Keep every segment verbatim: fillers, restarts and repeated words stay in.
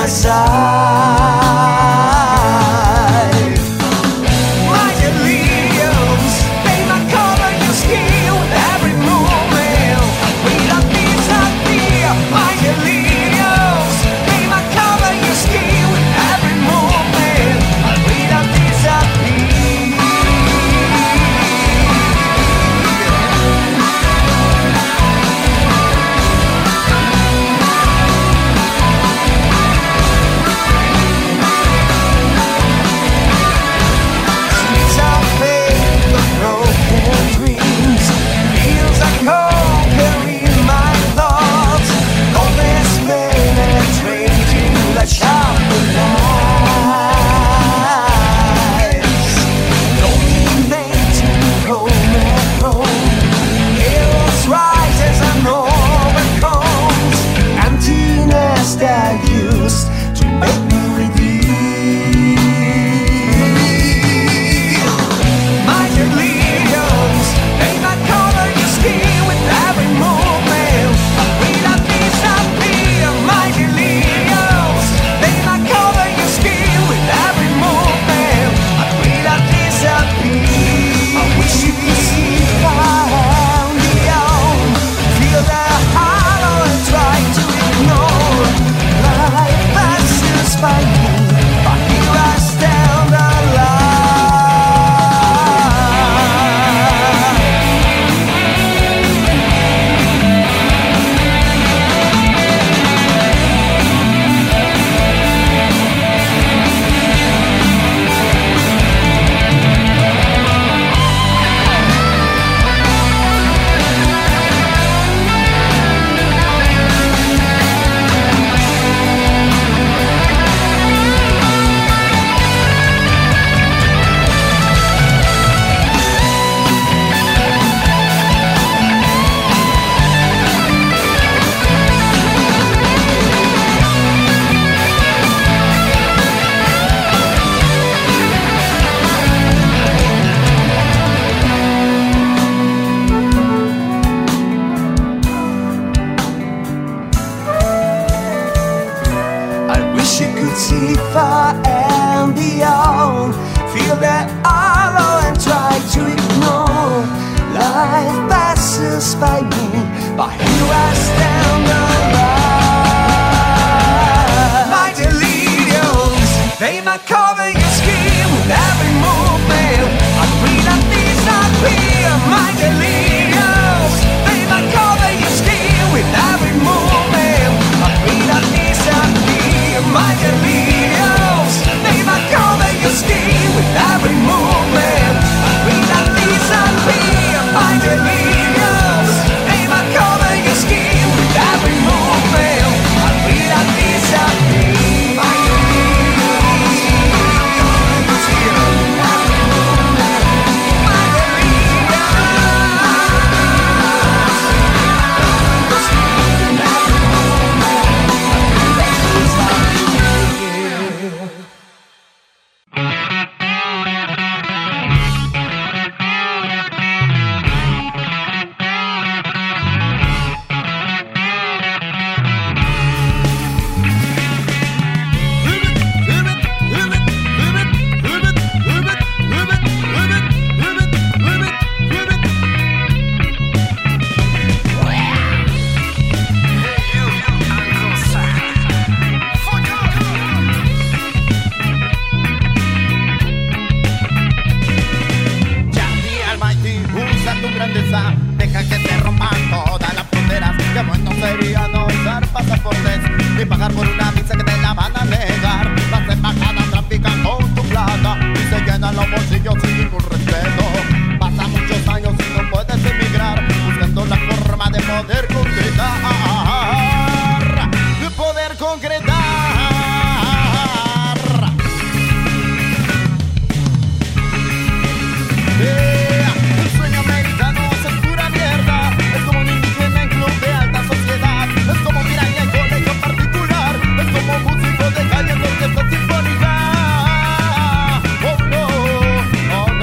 side. My deliriums, they might cover your skin with every movement. We don't disappear. My deliriums, they might cover your skin with every movement. We don't disappear. That used to make me reveal my deliriums. They might cover your skin with every movement. We don't disappear. My deliriums, they might cover your skin with every movement. We don't disappear. I wish you could see far beyond. Feel the hollow and try to ignore. Life passes by me, but here I stand see far and beyond. Feel that hollow and try to ignore. Life passes by me, but here I stand alive. My deliriums, they might cover your skin with every movement. I breathe and disappear. My deliriums, they might cover your skin with every movement. I breathe and disappear. My deliriums, they might cover your skin with every movement. We don't disappear. My deliriums, they might cover your skin with every movement. We don't disappear. My deliriums, my Deja que se rompan todas las fronteras. Qué bueno sería no usar pasaportes ni pagar por una visa que te la van a negar. Las embajadas trafican con tu plata y se llenan los bolsillos sin ningún respeto. Pasan muchos años y no puedes emigrar, buscando la forma de poder concretar, de poder concretar. Yeah, el sueño americano es pura mierda. Es como un indígena en club de alta sociedad. Es como piraña en colegio particular. Es como músico de calle en orquesta sinfónica. Oh no, oh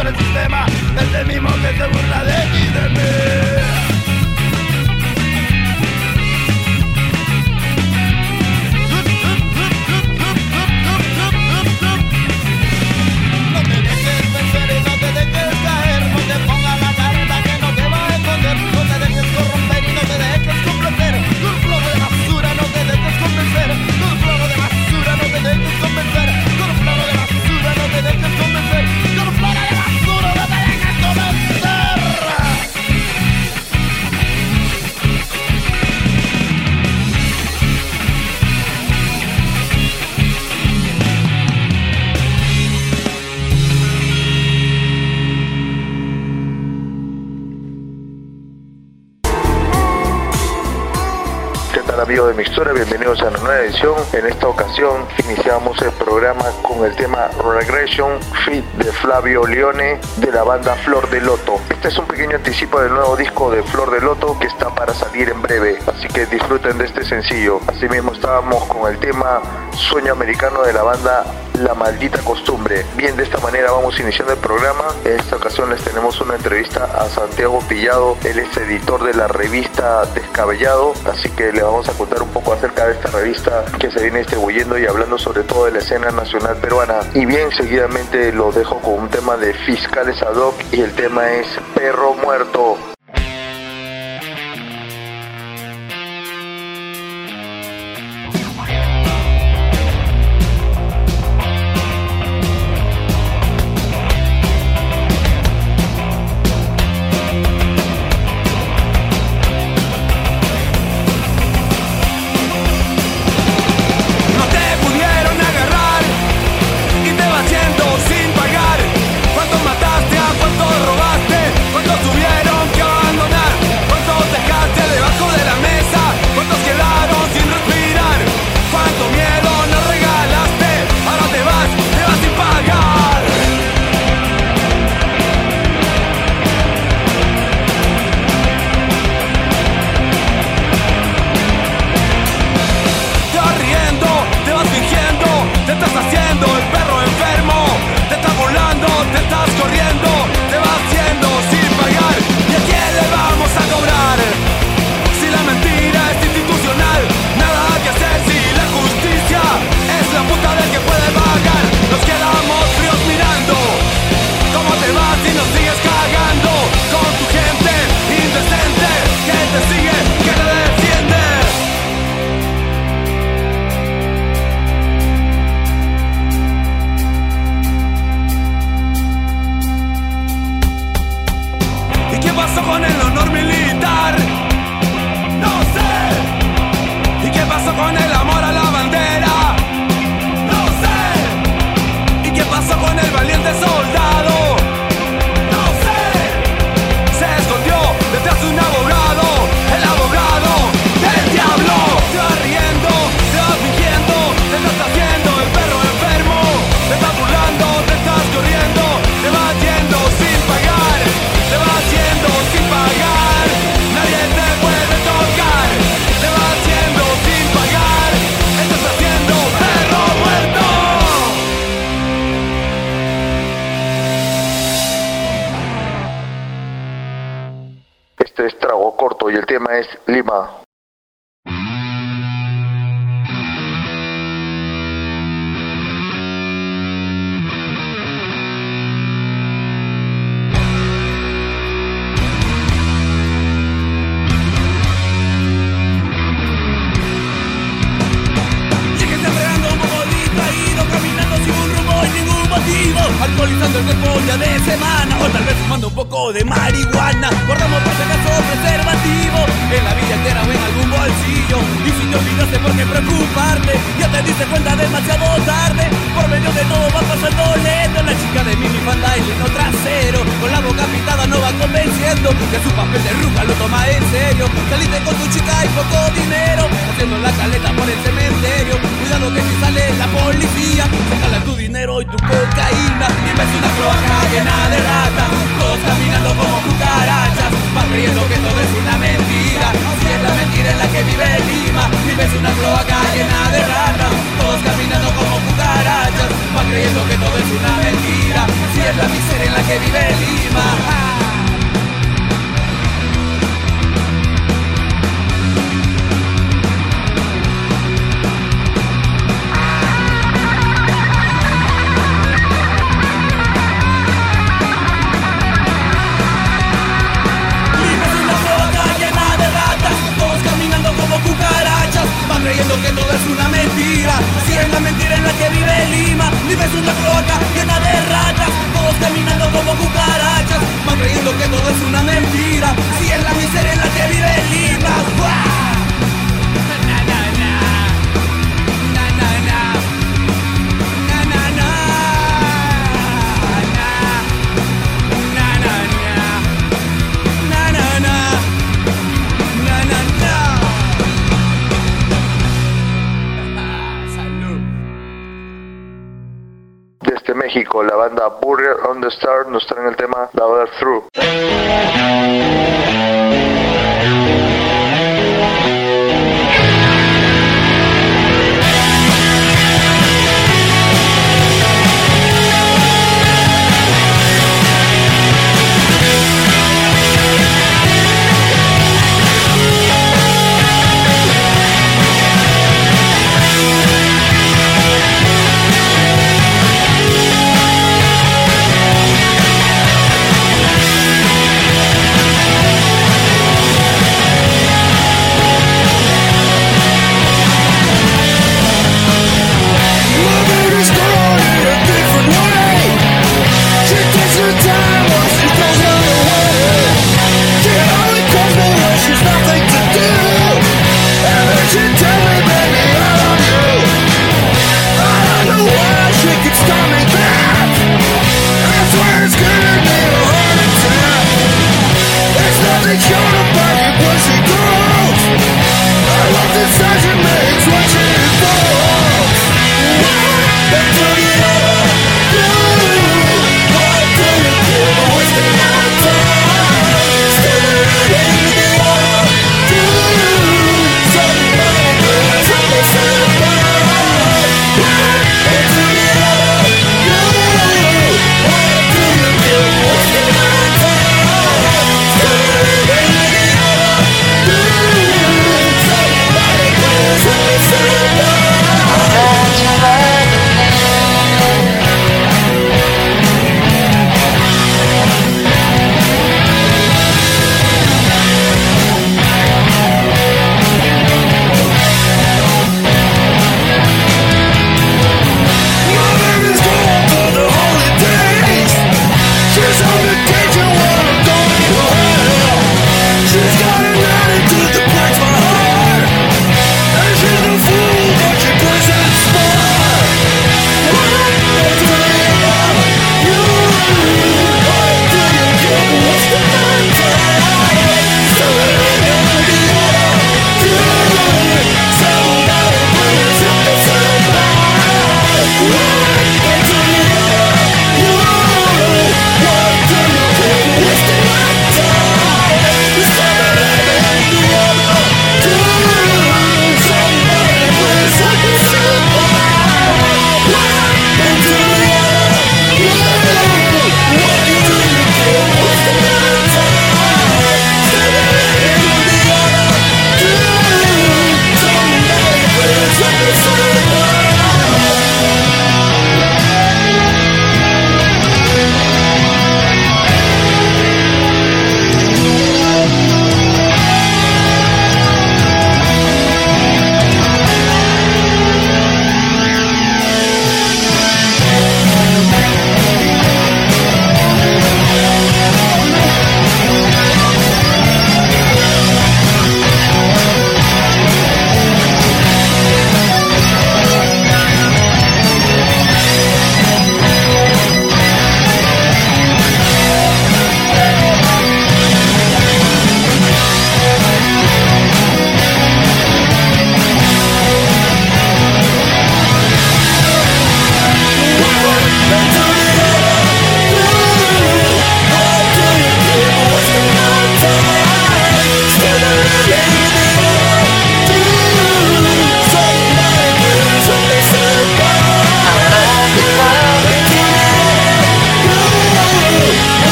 con el sistema, es el mismo que se burla de ti y de mí. Amigos de Mixtura, bienvenidos a una nueva edición. En esta ocasión iniciamos el programa con el tema Regression feat de Flavio Leone de la banda Flor de Loto. Este es un pequeño anticipo del nuevo disco de Flor de Loto que está para salir en breve, así que disfruten de este sencillo. Asimismo estábamos con el tema Sueño Americano de la banda La Maldita Costumbre. Bien, de esta manera vamos iniciando el programa. En esta ocasión les tenemos una entrevista a Santiago Pillado. Él es editor de la revista Descabellado, así que le vamos a contar un poco acerca de esta revista que se viene distribuyendo y hablando sobre todo de la escena nacional peruana. Y bien, seguidamente lo dejo con un tema de Fiscales Ad Hoc y el tema es Perro Muerto. Y el tema es Lima. Alcoholizando el cuerpo ya de semana, o tal vez fumando un poco de marihuana. Guardamos por si acaso preservativo en la billetera o en algún bolsillo. Y si te olvidaste por qué preocuparte, ya te diste cuenta demasiado tarde. Por medio de todo va pasando lento. La chica de minifalda y lleno trasero, con la boca pintada no va convenciendo que su papel de ruca lo toma en serio. Saliste con tu chica y poco dinero, haciendo la caleta por el cementerio. Cuidado que si sale la policía, se jala tu dinero y tu cocaína. Y ves una cloaca llena de ratas, todos caminando como cucarachas. Vas creyendo que todo es una mentira, si es la mentira en la que vive Lima. Y ves una cloaca llena de ratas, todos caminando como cucarachas. Vas creyendo que todo es una mentira, si es la miseria en la que vive que vive en Lima. Lima es una cloaca llena de ratas, todos caminando como cucarachas, van creyendo que todo es una mentira. Si es la miseria en la que vive en Lima. ¡Guau! Na, na, na. Na, na, na. Na, na, na. Na. Na, na, na. Na, na, na. Na, na, na. Salud. Desde México, la banda Burger on the Star nos traen el tema Louder Through.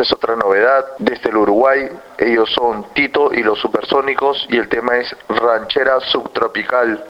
Esta es otra novedad desde el Uruguay. Ellos son Tito y los Supersónicos y el tema es Ranchera Subtropical.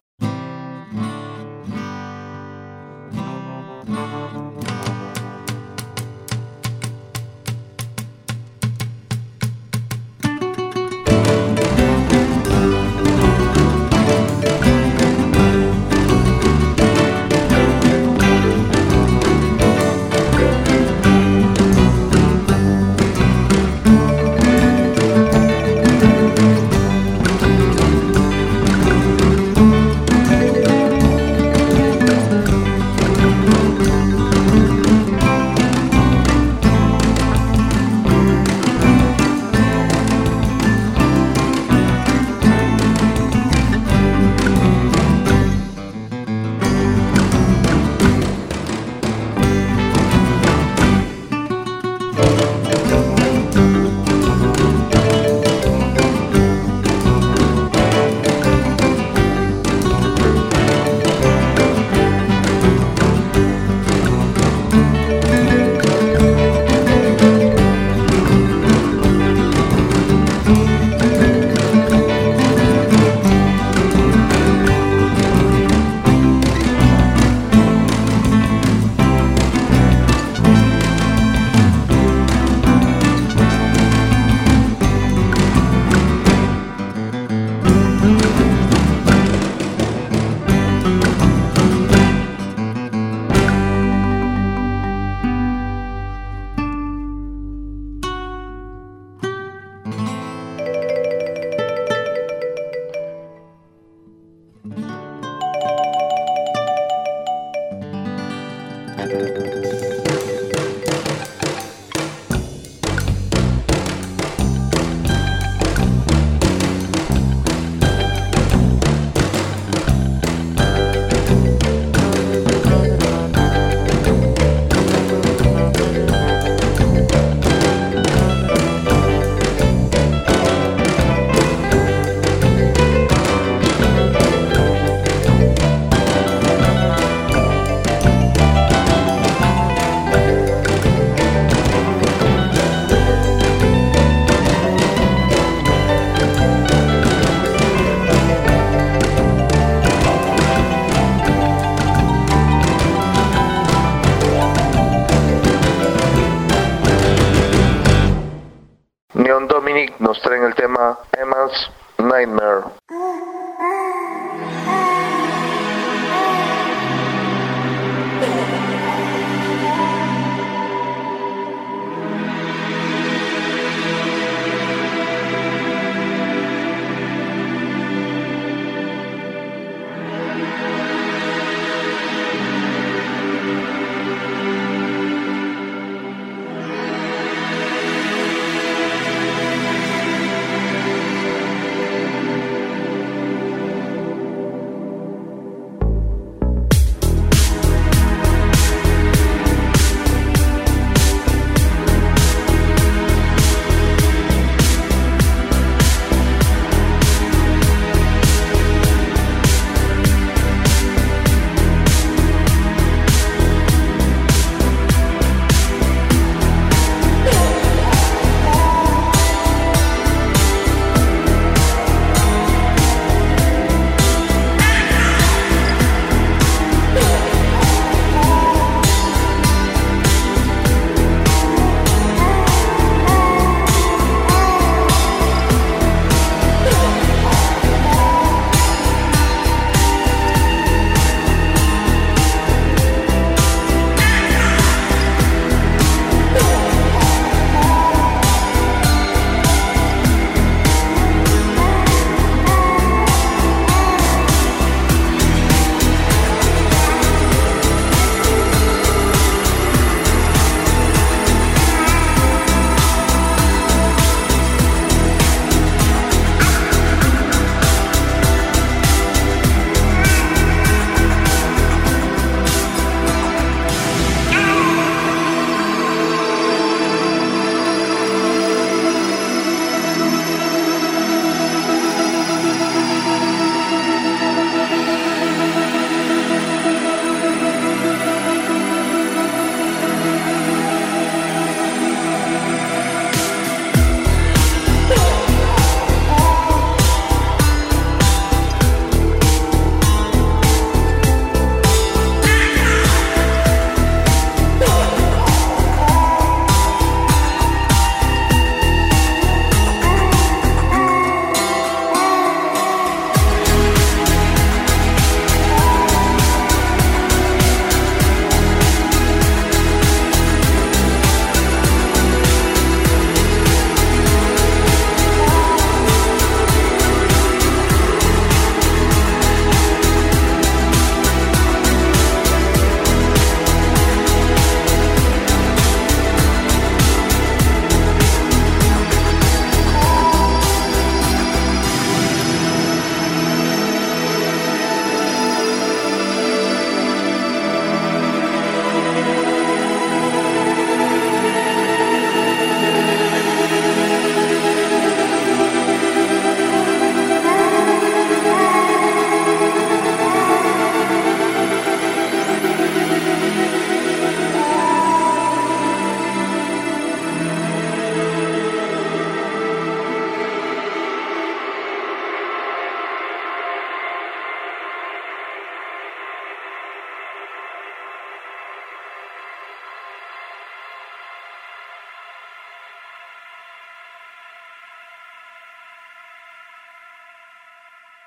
Neon Dominic nos traen el tema Emma's Nightmare.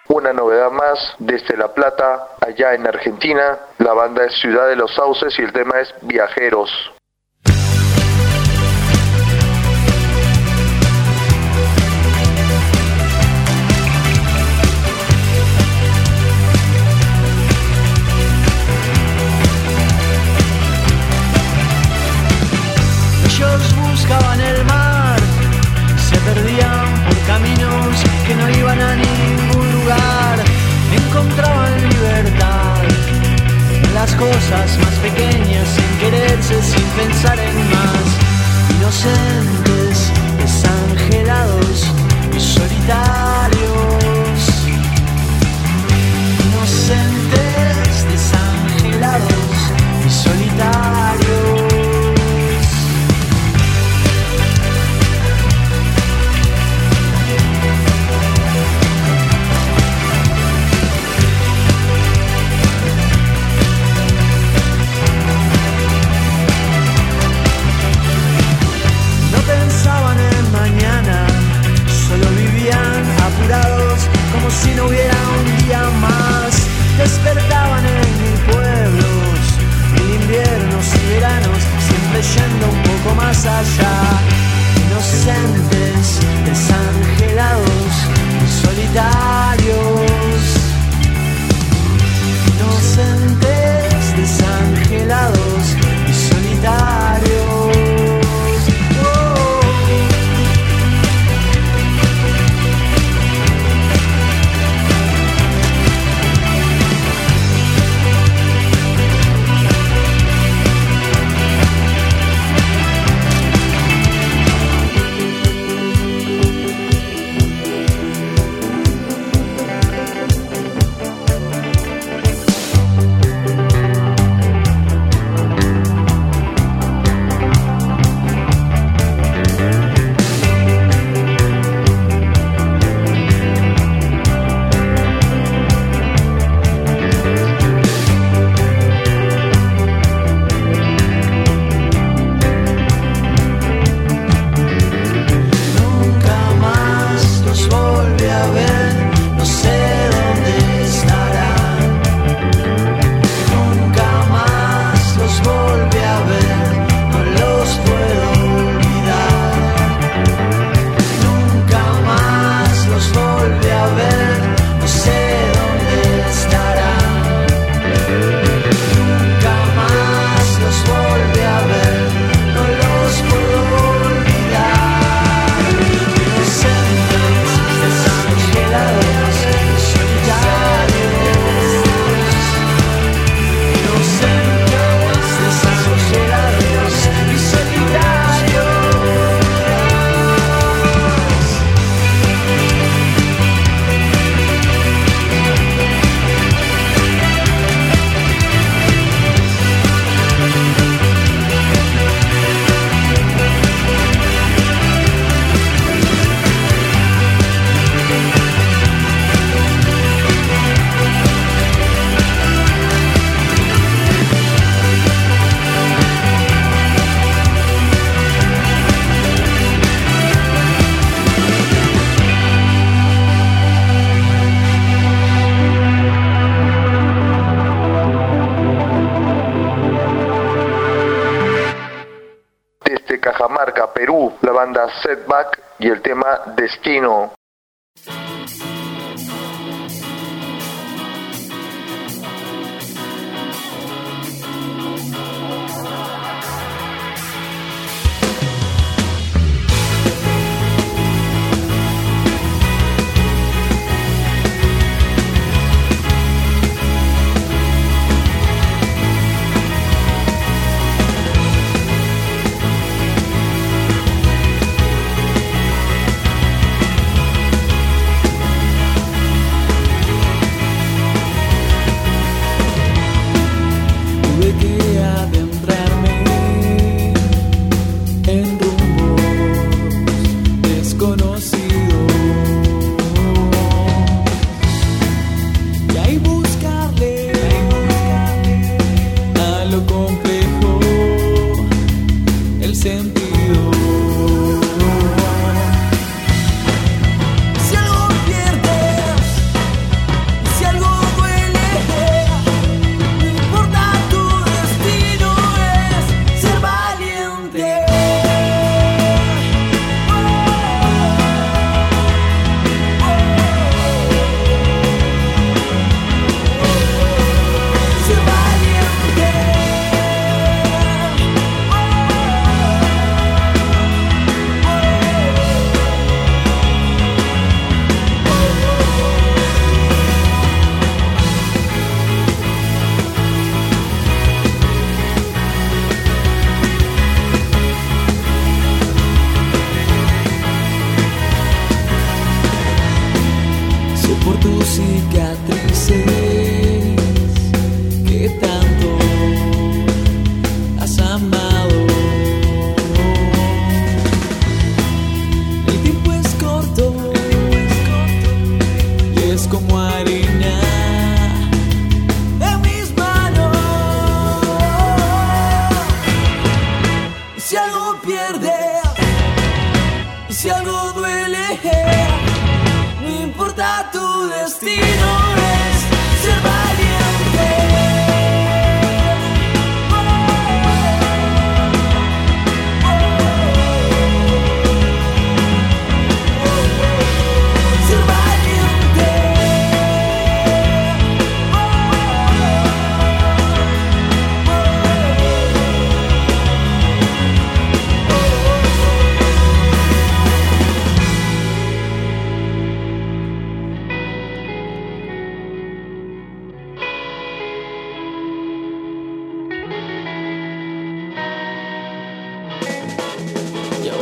Una novedad más desde La Plata, allá en Argentina. La banda es Ciudad de los Sauces y el tema es Viajeros. Ellos buscaban el mar, se perdían por caminos que no iban a ningún lugar. Encontraban libertad en las cosas más pequeñas, sin quererse, sin pensar en más. Inocentes, desangelados y solitarios. Inocentes, desangelados y solitarios. Pensaban en mañana, solo vivían apurados como si no hubiera un día más. Despertaban en mil pueblos, mil inviernos y veranos, siempre yendo un poco más allá. Inocentes, desangelados y solitarios. Inocentes, desangelados y solitarios. Cajamarca, Perú, la banda Setback y el tema Destino. Thank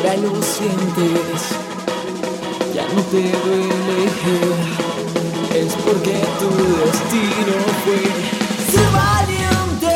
ahora lo sientes, ya no te duele, es porque tu destino fue ser valiente.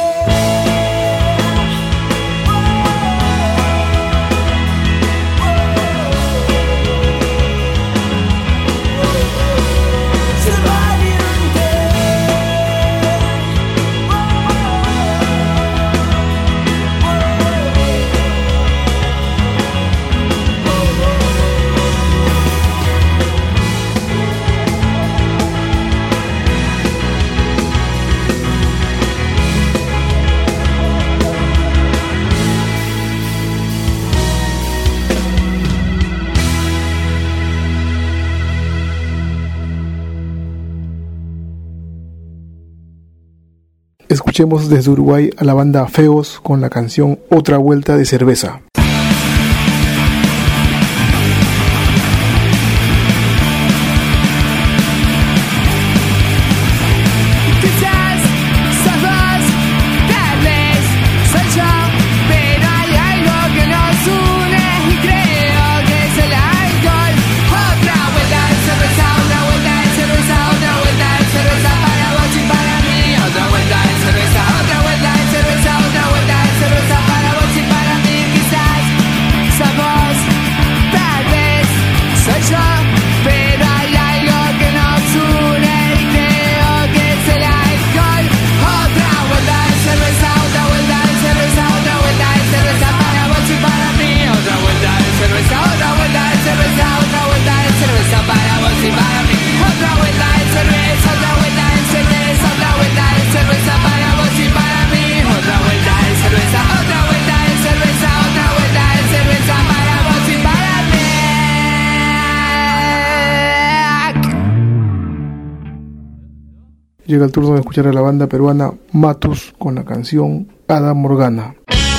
Escuchemos desde Uruguay a la banda Feos con la canción Otra Vuelta de Cerveza. Llega el turno de escuchar a la banda peruana Matus con la canción Hada Morgana.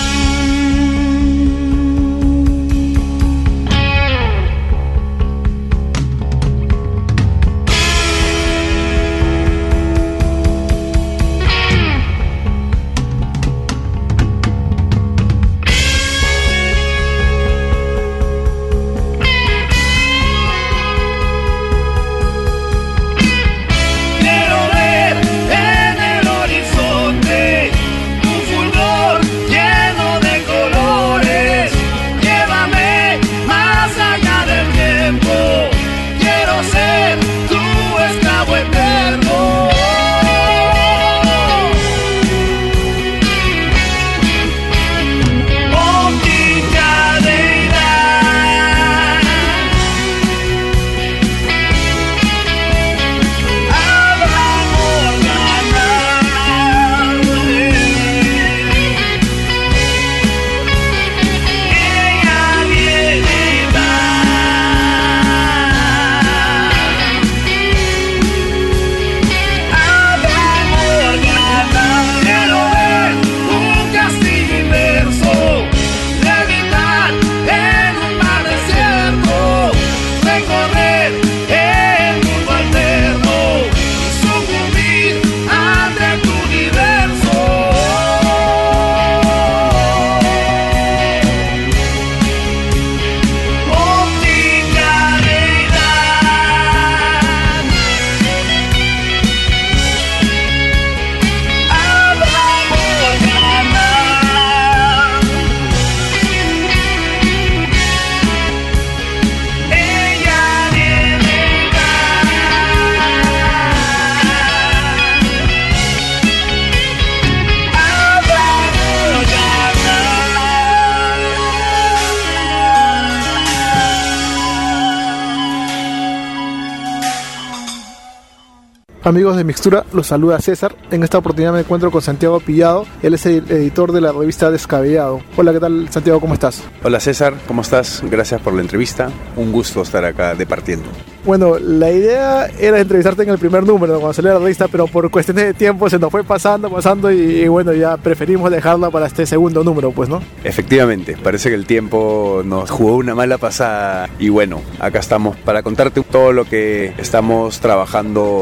Amigos de Mixtura, los saluda César. En esta oportunidad me encuentro con Santiago Pillado. Él es el editor de la revista Descabellado. Hola, ¿qué tal, Santiago? ¿Cómo estás? Hola César, ¿cómo estás? Gracias por la entrevista. Un gusto estar acá departiendo. Bueno, la idea era entrevistarte en el primer número cuando salió la revista, pero por cuestiones de tiempo se nos fue pasando, pasando y, y bueno, ya preferimos dejarla para este segundo número, pues, ¿no? Efectivamente, parece que el tiempo nos jugó una mala pasada y bueno, acá estamos para contarte todo lo que estamos trabajando en la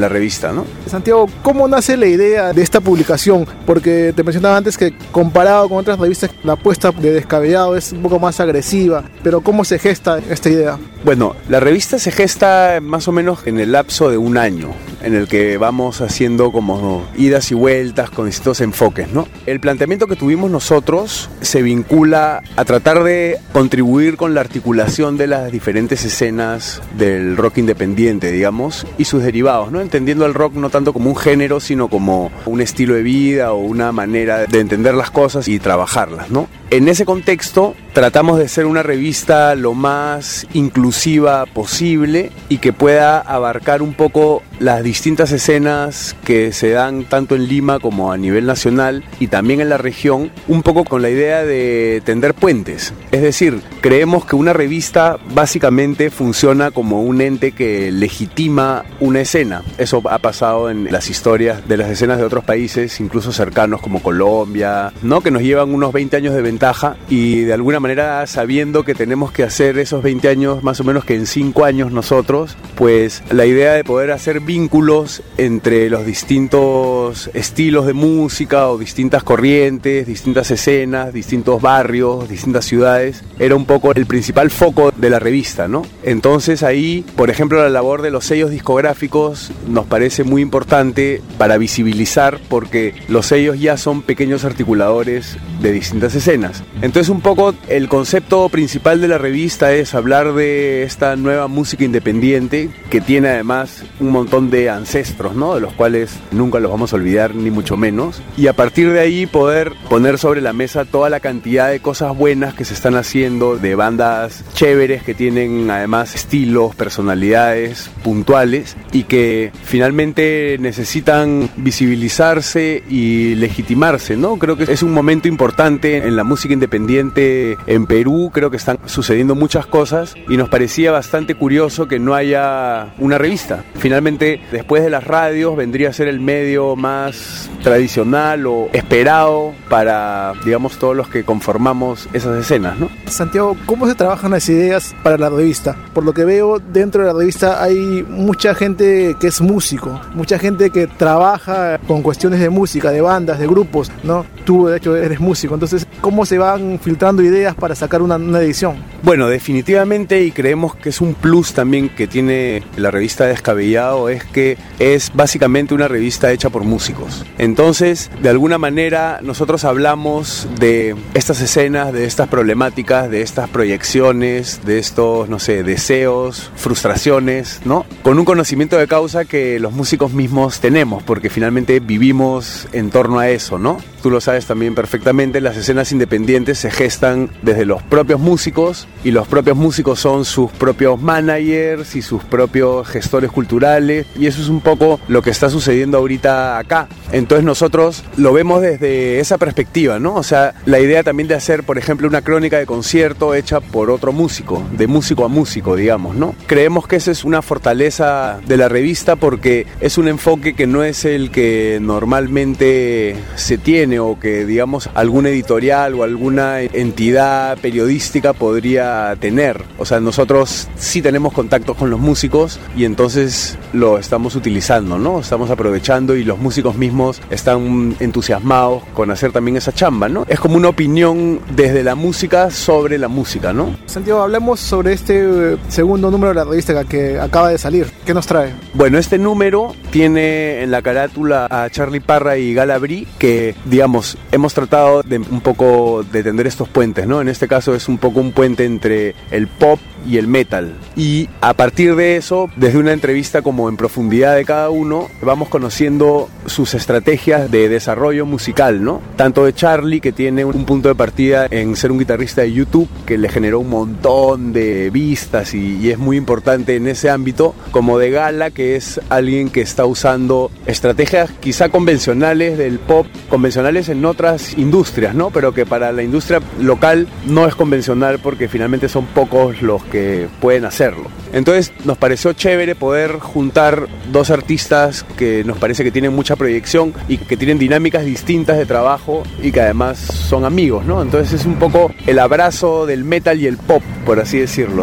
la revista, ¿no? Santiago, ¿cómo nace la idea de esta publicación? Porque te mencionaba antes que comparado con otras revistas, la apuesta de Descabellado es un poco más agresiva, pero ¿cómo se gesta esta idea? Bueno, la revista se gesta más o menos en el lapso de un año, en el que vamos haciendo como idas y vueltas con distintos enfoques, ¿no? El planteamiento que tuvimos nosotros se vincula a tratar de contribuir con la articulación de las diferentes escenas del rock independiente, digamos, y sus derivados, ¿no? Entendiendo el rock no tanto como un género, sino como un estilo de vida o una manera de entender las cosas y trabajarlas, ¿no? En ese contexto, tratamos de ser una revista lo más inclusiva posible y que pueda abarcar un poco las distintas escenas que se dan tanto en Lima como a nivel nacional y también en la región, un poco con la idea de tender puentes. Es decir, creemos que una revista básicamente funciona como un ente que legitima una escena. Eso ha pasado en las historias de las escenas de otros países, incluso cercanos como Colombia, ¿no? Que nos llevan unos veinte años de ventaja y de alguna manera sabiendo que tenemos que hacer esos veinte años más o menos que en cinco años nosotros, pues la idea de poder hacer vínculos entre los distintos estilos de música o distintas corrientes, distintas escenas, distintos barrios, distintas ciudades, era un poco el principal foco de la revista, ¿no? Entonces ahí, por ejemplo, la labor de los sellos discográficos nos parece muy importante para visibilizar, porque los sellos ya son pequeños articuladores de distintas escenas. Entonces un poco el concepto principal de la revista es hablar de esta nueva música independiente que tiene además un montón de ancestros, ¿no? De los cuales nunca los vamos a olvidar, ni mucho menos, y a partir de ahí poder poner sobre la mesa toda la cantidad de cosas buenas que se están haciendo, de bandas chéveres que tienen además estilos, personalidades puntuales y que finalmente necesitan visibilizarse y legitimarse, ¿no? Creo que es un momento importante en la música independiente en Perú, creo que están sucediendo muchas cosas y nos parecía bastante curioso que no haya una revista. Finalmente, después de las radios, vendría a ser el medio más tradicional o esperado para, digamos, todos los que conformamos esas escenas, ¿no? Santiago, ¿cómo se trabajan las ideas para la revista? Por lo que veo, dentro de la revista hay mucha gente que es músico, mucha gente que trabaja con cuestiones de música, de bandas, de grupos, ¿no? Tú, de hecho, eres músico, entonces, ¿cómo se van filtrando ideas para sacar una, una edición? Bueno, definitivamente, y creemos que es un plus también que tiene la revista Descabellado, es que es básicamente una revista hecha por músicos. Entonces, de alguna manera, nosotros hablamos de estas escenas, de estas problemáticas, de estas proyecciones, de estos, no sé, deseos, frustraciones, ¿no? Con un conocimiento de causa que los músicos mismos tenemos, porque finalmente vivimos en torno a eso, ¿no? Tú lo sabes también perfectamente, las escenas independientes se gestan desde los propios músicos y los propios músicos son sus propios managers y sus propios gestores culturales, y eso es un poco lo que está sucediendo ahorita acá. Entonces nosotros lo vemos desde esa perspectiva, ¿no? O sea, la idea también de hacer, por ejemplo, una crónica de concierto hecha por otro músico, de músico a músico, digamos, ¿no? Creemos que esa es una fortaleza de la revista porque es un enfoque que no es el que normalmente se tiene o que, digamos, algún editorial o alguna entidad periodística podría tener. O sea, nosotros sí tenemos contactos con los músicos y entonces lo estamos utilizando, ¿no? Estamos aprovechando y los músicos mismos están entusiasmados con hacer también esa chamba, ¿no? Es como una opinión desde la música sobre la música, ¿no? Santiago, hablemos sobre este segundo número de la revista que acaba de salir. ¿Qué nos trae? Bueno, este número tiene en la carátula a Charlie Parra y Gala Brie, que, digamos, hemos tratado de un poco de tender estos puentes, ¿no? En este caso es un poco un puente entre el pop y el metal. Y a partir de eso, desde una entrevista como en profundidad de cada uno, vamos conociendo sus estrategias de desarrollo musical, ¿no? Tanto de Charlie, que tiene un punto de partida en ser un guitarrista de YouTube, que le generó un montón de vistas y, y es muy importante en ese ámbito, como de Gala, que es alguien que está usando estrategias quizá convencionales del pop, convencionales en otras industrias, ¿no? Pero que para la industria local no es convencional porque finalmente son pocos los que pueden hacerlo. Entonces nos pareció chévere poder juntar dos artistas que nos parece que tienen mucha proyección y que tienen dinámicas distintas de trabajo y que además son amigos, ¿no? Entonces es un poco el abrazo del metal y el pop, por así decirlo, ¿no?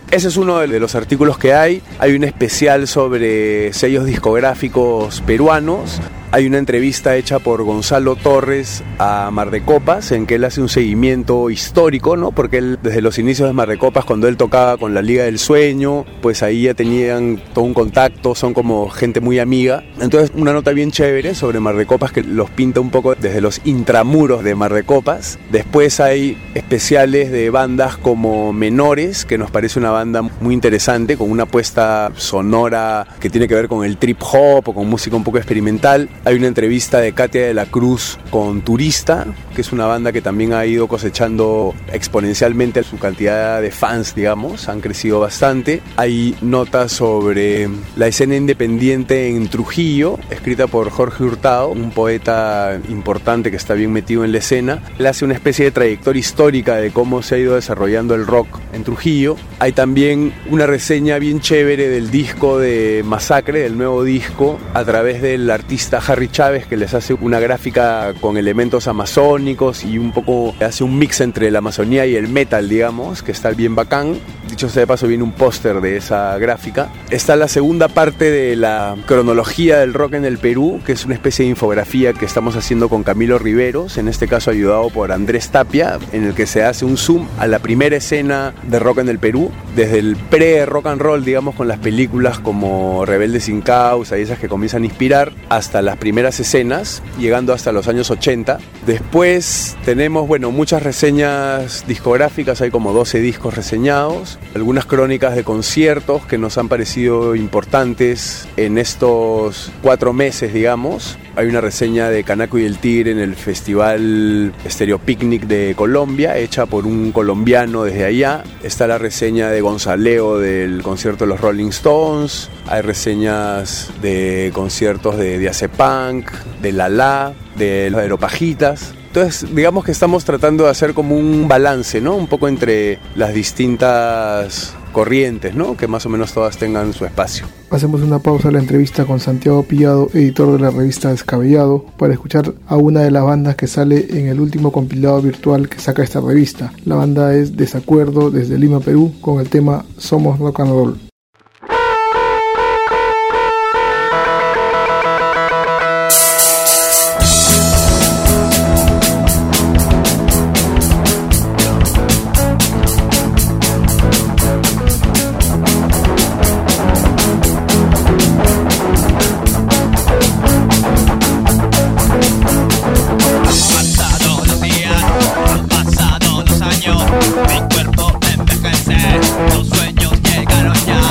Ese es uno de los artículos que hay. Hay un especial sobre sellos discográficos peruanos. Hay una entrevista hecha por Gonzalo Torres a Mar de Copas, en que él hace un seguimiento histórico, ¿no? Porque él, desde los inicios de Mar de Copas, cuando él tocaba con la Liga del Sueño, pues ahí ya tenían todo un contacto, son como gente muy amiga. Entonces, una nota bien chévere sobre Mar de Copas que los pinta un poco desde los intramuros de Mar de Copas. Después hay especiales de bandas como Menores, que nos parece una banda muy interesante, con una apuesta sonora que tiene que ver con el trip hop o con música un poco experimental. Hay una entrevista de Katia de la Cruz con Turista, que es una banda que también ha ido cosechando exponencialmente su cantidad de fans, digamos, han crecido bastante. Hay notas sobre la escena independiente en Trujillo, escrita por Jorge Hurtado, un poeta importante que está bien metido en la escena. Él hace una especie de trayectoria histórica de cómo se ha ido desarrollando el rock en Trujillo. Hay también una reseña bien chévere del disco de Masacre, del nuevo disco, a través del artista Harry Chávez, que les hace una gráfica con elementos amazónicos y un poco hace un mix entre la amazonía y el metal, digamos, que está bien bacán. Dicho sea de paso, viene un póster de esa gráfica. Está la segunda parte de la cronología del rock en el Perú, que es una especie de infografía que estamos haciendo con Camilo Riveros, en este caso ayudado por Andrés Tapia, en el que se hace un zoom a la primera escena de rock en el Perú, desde el pre-rock and roll, digamos, con las películas como Rebelde sin Causa y esas que comienzan a inspirar, hasta las primeras escenas, llegando hasta los años ochenta. Después tenemos, bueno, muchas reseñas discográficas, hay como doce discos reseñados, algunas crónicas de conciertos que nos han parecido importantes en estos cuatro meses, digamos. Hay una reseña de Canaco y el Tigre en el Festival Stereo Picnic de Colombia, hecha por un colombiano desde allá. Está la reseña de Gonzaleo del concierto de los Rolling Stones. Hay reseñas de conciertos de Diazepunk, de Lala, de los Aeropajitas. Entonces, digamos que estamos tratando de hacer como un balance, ¿no? Un poco entre las distintas corrientes, ¿no? Que más o menos todas tengan su espacio. Hacemos una pausa a la entrevista con Santiago Pillado, editor de la revista Descabellado, para escuchar a una de las bandas que sale en el último compilado virtual que saca esta revista. La banda es Desacuerdo, desde Lima, Perú, con el tema Somos Rock and Roll. Mi cuerpo envejece, los sueños llegaron ya.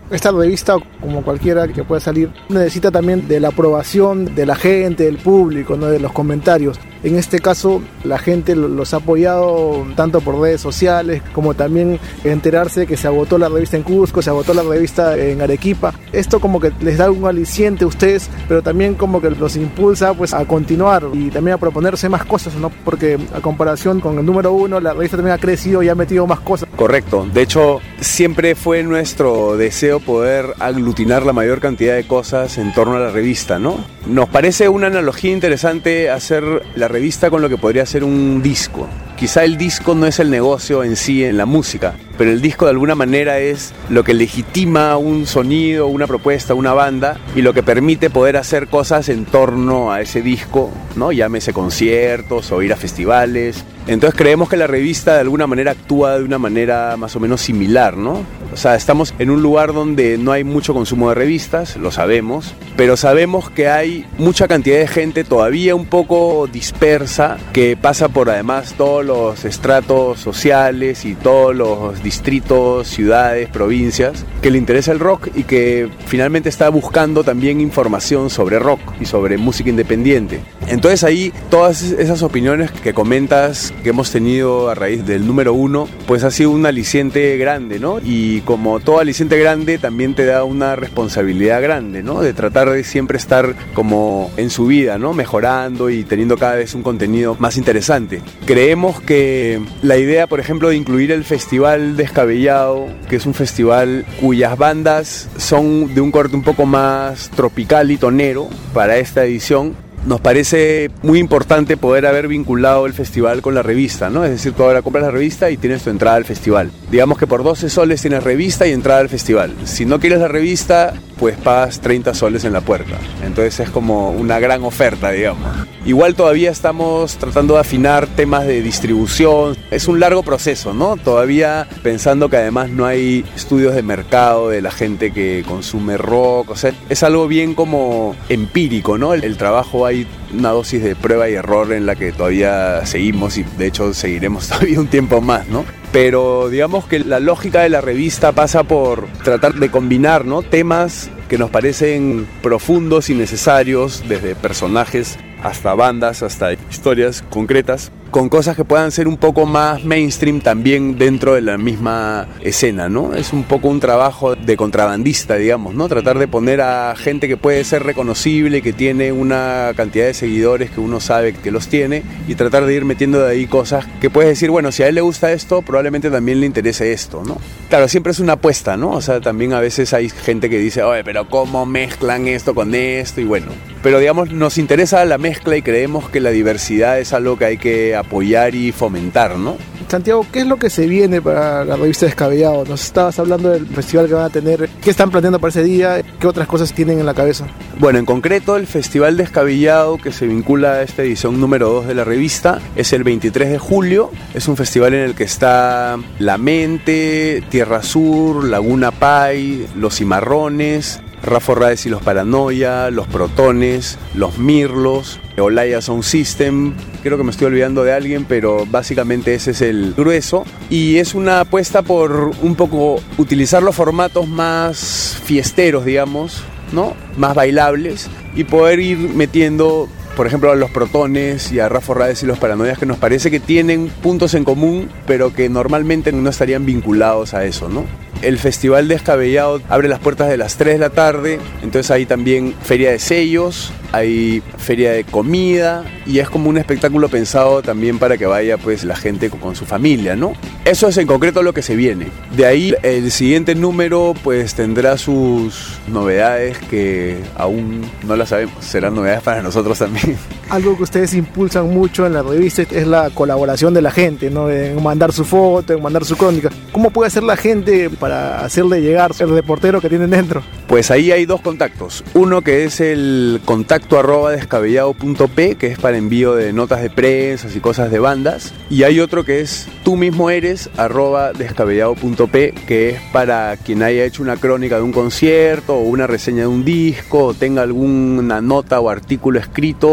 Esta revista, como cualquiera que pueda salir, necesita también de la aprobación de la gente, del público, ¿no? De los comentarios. En este caso, la gente los ha apoyado tanto por redes sociales como también enterarse que se agotó la revista en Cusco, se agotó la revista en Arequipa. Esto como que les da un aliciente a ustedes, pero también como que los impulsa pues a continuar y también a proponerse más cosas, ¿no? Porque a comparación con el número uno, la revista también ha crecido y ha metido más cosas. Correcto. De hecho, siempre fue nuestro deseo poder aglutinar la mayor cantidad de cosas en torno a la revista, ¿no? Nos parece una analogía interesante hacer la revista con lo que podría ser un disco. Quizá el disco no es el negocio en sí en la música, pero el disco de alguna manera es lo que legitima un sonido, una propuesta, una banda y lo que permite poder hacer cosas en torno a ese disco, ¿no? Llámese conciertos o ir a festivales. Entonces creemos que la revista de alguna manera actúa de una manera más o menos similar, ¿no? O sea, estamos en un lugar donde no hay mucho consumo de revistas, lo sabemos, pero sabemos que hay mucha cantidad de gente todavía un poco dispersa que pasa por además todos los estratos sociales y todos los distritos, ciudades, provincias, que le interesa el rock y que finalmente está buscando también información sobre rock y sobre música independiente. Entonces ahí todas esas opiniones que comentas que hemos tenido a raíz del número uno, pues ha sido un aliciente grande, ¿no? Y como todo aliciente grande también te da una responsabilidad grande, ¿no? De tratar de siempre estar como en su vida, ¿no? Mejorando y teniendo cada vez un contenido más interesante. Creemos que la idea, por ejemplo, de incluir el Festival Descabellado, que es un festival cuyas bandas son de un corte un poco más tropical y tonero para esta edición, nos parece muy importante poder haber vinculado el festival con la revista, ¿no? Es decir, tú ahora compras la revista y tienes tu entrada al festival. Digamos que por doce soles tienes revista y entrada al festival. Si no quieres la revista, pues pagas treinta soles en la puerta. Entonces es como una gran oferta, digamos. Igual todavía estamos tratando de afinar temas de distribución. Es un largo proceso, ¿no? Todavía pensando que además no hay estudios de mercado de la gente que consume rock. O sea, es algo bien como empírico, ¿no? El, el trabajo hay una dosis de prueba y error en la que todavía seguimos y de hecho seguiremos todavía un tiempo más, ¿no? Pero digamos que la lógica de la revista pasa por tratar de combinar, ¿no? Temas que nos parecen profundos y necesarios, desde personajes hasta bandas, hasta historias concretas, con cosas que puedan ser un poco más mainstream también dentro de la misma escena, ¿no? Es un poco un trabajo de contrabandista, digamos, ¿no? Tratar de poner a gente que puede ser reconocible, que tiene una cantidad de seguidores que uno sabe que los tiene, y tratar de ir metiendo de ahí cosas que puedes decir, bueno, si a él le gusta esto, probablemente también le interese esto, ¿no? Claro, siempre es una apuesta, ¿no? O sea, también a veces hay gente que dice, oye, pero ¿cómo mezclan esto con esto? Y bueno, pero digamos, nos interesa la mezcla y creemos que la diversidad es algo que hay que apoyar y fomentar, ¿no? Santiago, ¿qué es lo que se viene para la revista Descabellado? Nos estabas hablando del festival que van a tener. ¿Qué están planteando para ese día? ¿Qué otras cosas tienen en la cabeza? Bueno, en concreto, el Festival Descabellado, que se vincula a esta edición número dos de la revista, es el veintitrés de julio. Es un festival en el que está La Mente, Tierra Sur, Laguna Pai, Los Cimarrones, Rafo Rades y los Paranoia, Los Protones, Los Mirlos, Olaya Sound System. Creo que me estoy olvidando de alguien, pero básicamente ese es el grueso. Y es una apuesta por un poco utilizar los formatos más fiesteros, digamos, ¿no? Más bailables, y poder ir metiendo, por ejemplo, a Los Protones y a Rafo Rades y los Paranoias, que nos parece que tienen puntos en común, pero que normalmente no estarían vinculados a eso, ¿no? El Festival Descabellado abre las puertas de las tres de la tarde, entonces hay también feria de sellos, hay feria de comida, y es como un espectáculo pensado también para que vaya pues la gente con su familia, ¿no? Eso es en concreto lo que se viene. De ahí el siguiente número pues tendrá sus novedades que aún no las sabemos, serán novedades para nosotros también. Algo que ustedes impulsan mucho en la revista es la colaboración de la gente, ¿no? En mandar su foto, en mandar su crónica. ¿Cómo puede hacer la gente para hacerle llegar el reportero que tienen dentro? Pues ahí hay dos contactos. Uno que es el contacto arroba descabellado punto p, que es para envío de notas de prensa y cosas de bandas. Y hay otro que es tú mismo eres arroba descabellado punto p, que es para quien haya hecho una crónica de un concierto o una reseña de un disco, o tenga alguna nota o artículo escrito o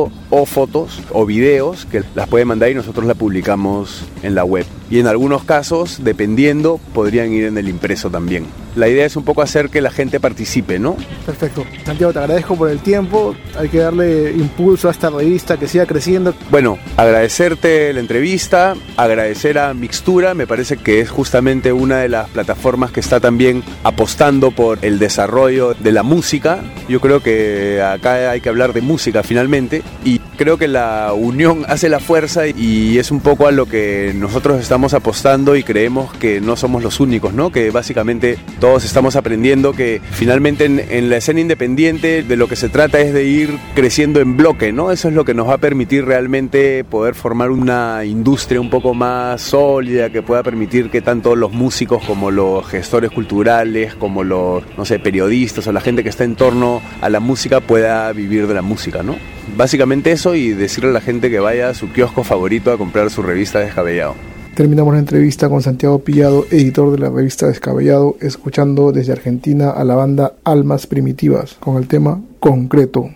fotos o videos que las pueden mandar y nosotros las publicamos en la web. Y en algunos casos, dependiendo, podrían ir en el impreso también. La idea es un poco hacer que la gente participe, ¿no? Perfecto. Santiago, te agradezco por el tiempo. Hay que darle impulso a esta revista, que siga creciendo. Bueno, agradecerte la entrevista, agradecer a Mixtura. Me parece que es justamente una de las plataformas que está también apostando por el desarrollo de la música. Yo creo que acá hay que hablar de música finalmente, y creo que la unión hace la fuerza, y es un poco a lo que nosotros estamos apostando, y creemos que no somos los únicos, ¿no? Que básicamente todos estamos aprendiendo que finalmente en, en la escena independiente de lo que se trata es de ir creciendo en bloque, ¿no? Eso es lo que nos va a permitir realmente poder formar una industria un poco más sólida, que pueda permitir que tanto los músicos como los gestores culturales, como los, no sé, periodistas o la gente que está en torno a la música pueda vivir de la música, ¿no? Básicamente eso, y decirle a la gente que vaya a su kiosco favorito a comprar su revista Descabellado. Terminamos la entrevista con Santiago Pillado, editor de la revista Descabellado, escuchando desde Argentina a la banda Almas Primitivas con el tema Concreto.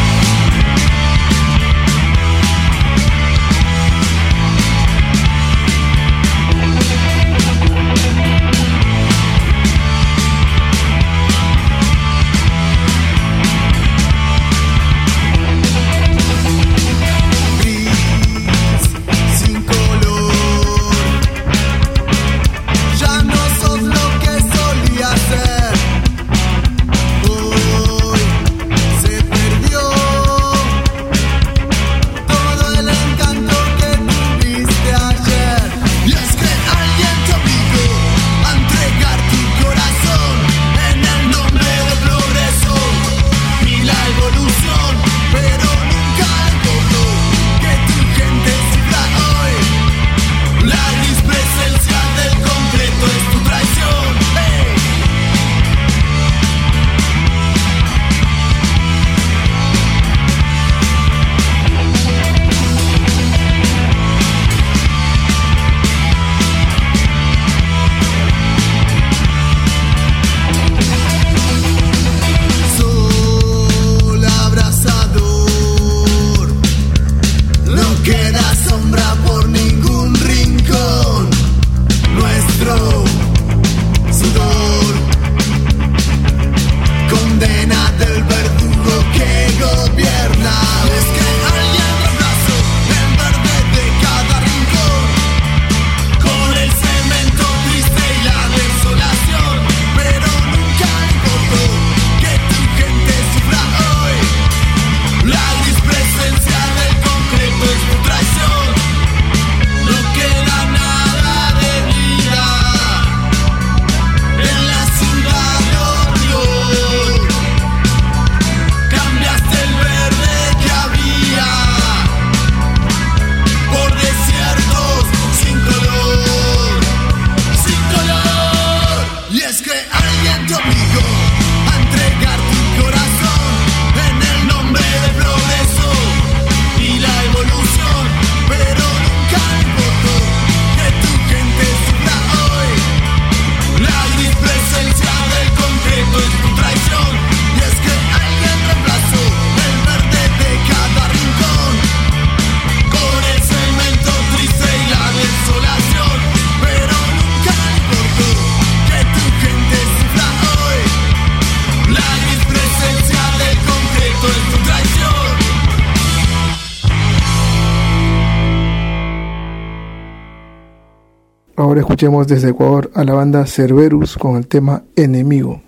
Ahora escuchemos desde Ecuador a la banda Cerberus con el tema Enemigo.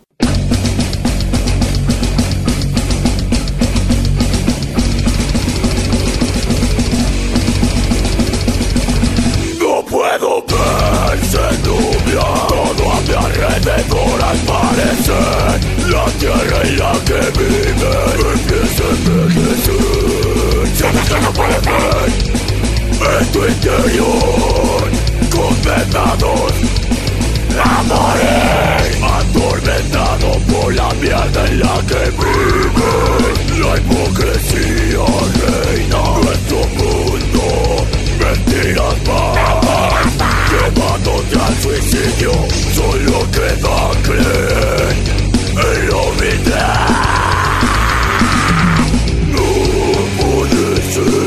No puedo verse nubia, todo a mi alrededor al parecer, la tierra en la que vive empieza a envejecer. Sabes que no puedes ver en tu interior, condenados a morir, atormentado por la mierda en la que viven. La hipocresía reina en nuestro mundo, mentiras más, llevándote al suicidio. Solo queda creer en la humildad. No puede ser.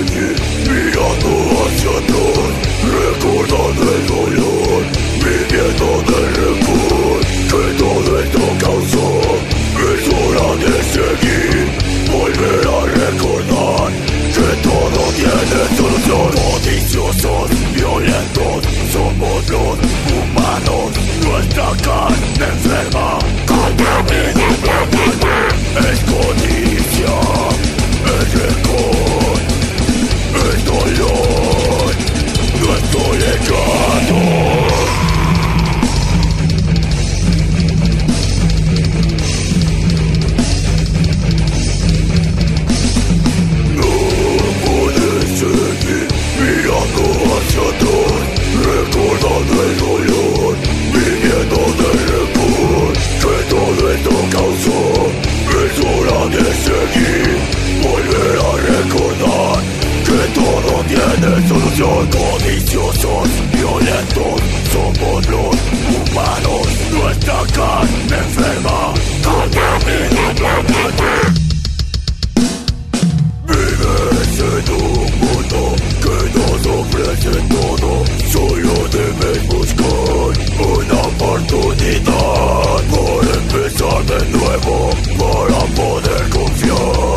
solución. Codiciosos, violentos, somos los humanos. Nuestra carne enferma, contaminada. Es codicia, es rencor, es dolor, nuestro legado. Mirando hacia atrás, recordando el dolor, viviendo del rencor que todo esto causó. Es hora de seguir, volver a recordar que todo tiene solución. Codiciosos, violentos, somos los humanos. Nuestra carne enferma, contaminada. Vives en un mundo que nos ofrece todo. Solo debes buscar una oportunidad para empezar de nuevo, para poder confiar.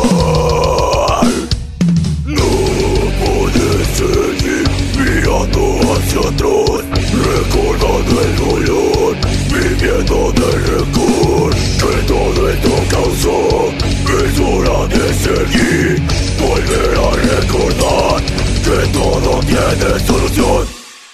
No puedes seguir mirando hacia atrás, recordando el dolor, viviendo del rencor que todo esto causó. Es hora de seguir, volver a recordar que todo tiene solución.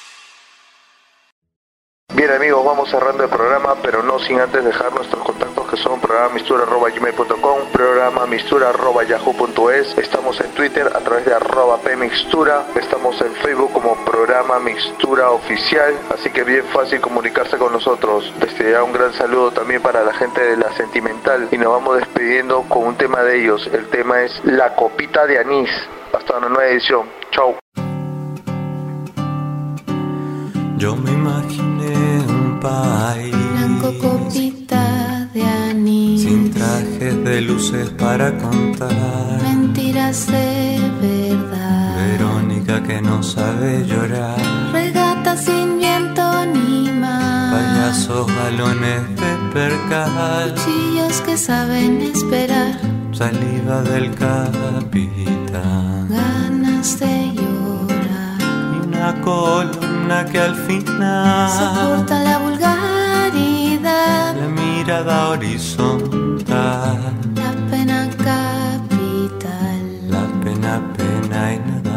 Bien amigos, vamos cerrando el programa, pero no sin antes dejar nuestros contactos que son programa mistura arroba gmail punto com, programa mistura arroba yahoo punto es. Estamos en Twitter a través de arroba pmixtura, estamos en Facebook como programa Mixtura Oficial, así que bien fácil comunicarse con nosotros. Desde ya un gran saludo también para la gente de La Sentimental y nos vamos despidiendo con un tema de ellos. El tema es La Copita de Anís. Hasta una nueva edición. Chau. Yo me imaginé un país blanco, copita de anís, sin trajes de luces para contar mentiras de verdad. Verónica que no sabe llorar, regata sin viento ni mar, payasos, balones de percal, cuchillos que saben esperar, saliva del capitán, ganas de llorar, y una columna que al final soporta la vulgaridad, la mirada horizontal, la pena capital, la pena, pena y nada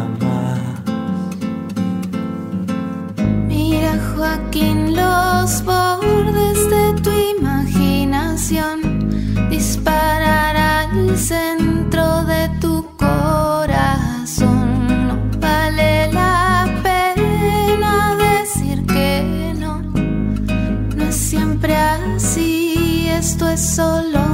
más. Mira, Joaquín, los bordes de tu imaginación disparar al centro de tu corazón. No vale la pena decir que no, no es siempre así, esto es solo